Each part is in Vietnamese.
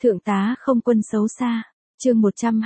Thượng tá không quân xấu xa. Chương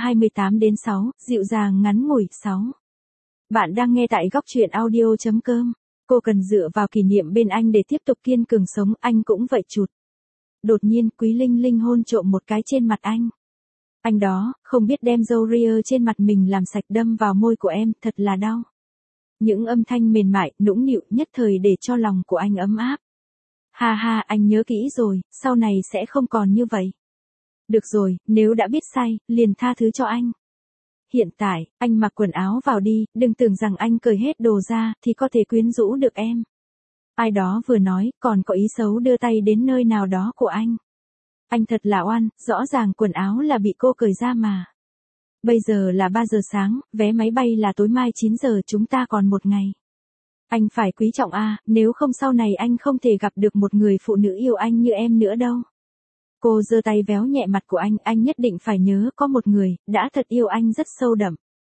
128-6, dịu dàng ngắn ngủi 6. Bạn đang nghe tại góc truyện audio.com. Cô cần dựa vào kỷ niệm bên anh để tiếp tục kiên cường sống, anh cũng vậy chụt. Đột nhiên, Quý Linh Linh hôn trộm một cái trên mặt anh. Anh đó, không biết đem râu ria trên mặt mình làm sạch đâm vào môi của em, thật là đau. Những âm thanh mềm mại, nũng nịu nhất thời để cho lòng của anh ấm áp. Ha ha, anh nhớ kỹ rồi, sau này sẽ không còn như vậy. Được rồi, nếu đã biết sai, liền tha thứ cho anh. Hiện tại, anh mặc quần áo vào đi, đừng tưởng rằng anh cởi hết đồ ra, thì có thể quyến rũ được em. Ai đó vừa nói, còn có ý xấu đưa tay đến nơi nào đó của anh. Anh thật là oan, rõ ràng quần áo là bị cô cởi ra mà. Bây giờ là 3 giờ sáng, vé máy bay là tối mai 9 giờ, chúng ta còn một ngày. Anh phải quý trọng nếu không sau này anh không thể gặp được một người phụ nữ yêu anh như em nữa đâu. Cô giơ tay véo nhẹ mặt của anh nhất định phải nhớ có một người, đã thật yêu anh rất sâu đậm.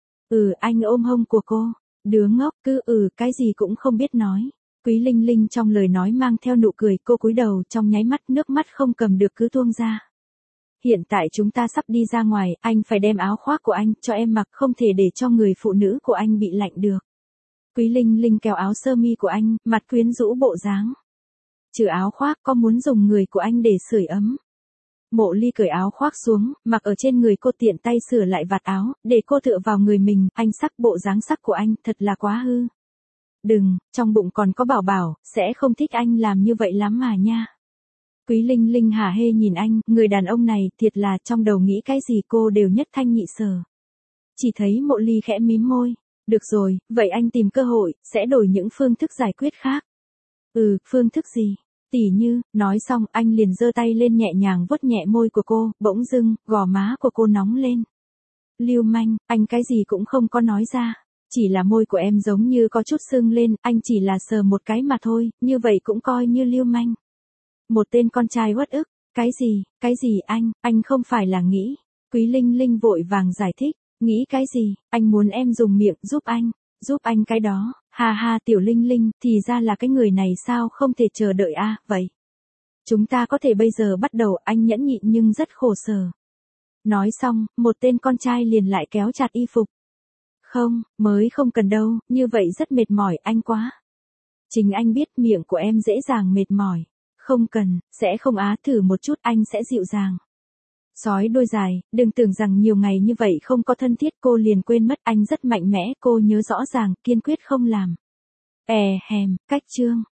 Anh ôm hông của cô. Đứa ngốc, cứ cái gì cũng không biết nói. Quý Linh Linh trong lời nói mang theo nụ cười, cô cúi đầu, trong nháy mắt nước mắt không cầm được cứ tuôn ra. Hiện tại chúng ta sắp đi ra ngoài, anh phải đem áo khoác của anh cho em mặc, không thể để cho người phụ nữ của anh bị lạnh được. Quý Linh Linh kéo áo sơ mi của anh, mặt quyến rũ bộ dáng. Trừ áo khoác, có muốn dùng người của anh để sưởi ấm. Mộ Ly cởi áo khoác xuống, mặc ở trên người cô, tiện tay sửa lại vạt áo, để cô tựa vào người mình. Anh sắc, bộ dáng sắc của anh, thật là quá hư. Đừng, trong bụng còn có bảo bảo, sẽ không thích anh làm như vậy lắm mà nha. Quý Linh Linh hả hê nhìn anh, người đàn ông này, thiệt là trong đầu nghĩ cái gì cô đều nhất thanh nhị sở. Chỉ thấy Mộ Ly khẽ mím môi. Được rồi, vậy anh tìm cơ hội, sẽ đổi những phương thức giải quyết khác. Phương thức gì? Tỉ như, nói xong, anh liền giơ tay lên nhẹ nhàng vuốt nhẹ môi của cô, bỗng dưng, gò má của cô nóng lên. Lưu manh, anh cái gì cũng không có nói ra. Chỉ là môi của em giống như có chút sưng lên, anh chỉ là sờ một cái mà thôi, như vậy cũng coi như lưu manh. Một tên con trai uất ức, cái gì anh không phải là nghĩ. Quý Linh Linh vội vàng giải thích, nghĩ cái gì, anh muốn em dùng miệng giúp anh cái đó. Ha ha, tiểu Linh Linh, thì ra là cái người này sao, không thể chờ đợi vậy. Chúng ta có thể bây giờ bắt đầu, anh nhẫn nhịn nhưng rất khổ sở. Nói xong, một tên con trai liền lại kéo chặt y phục. Không, mới không cần đâu, như vậy rất mệt mỏi, anh quá. Chính anh biết miệng của em dễ dàng mệt mỏi. Không cần, sẽ không thử một chút, anh sẽ dịu dàng. Sói đôi dài, đừng tưởng rằng nhiều ngày như vậy không có thân thiết, cô liền quên mất anh rất mạnh mẽ, cô nhớ rõ ràng, kiên quyết không làm. Cách chương.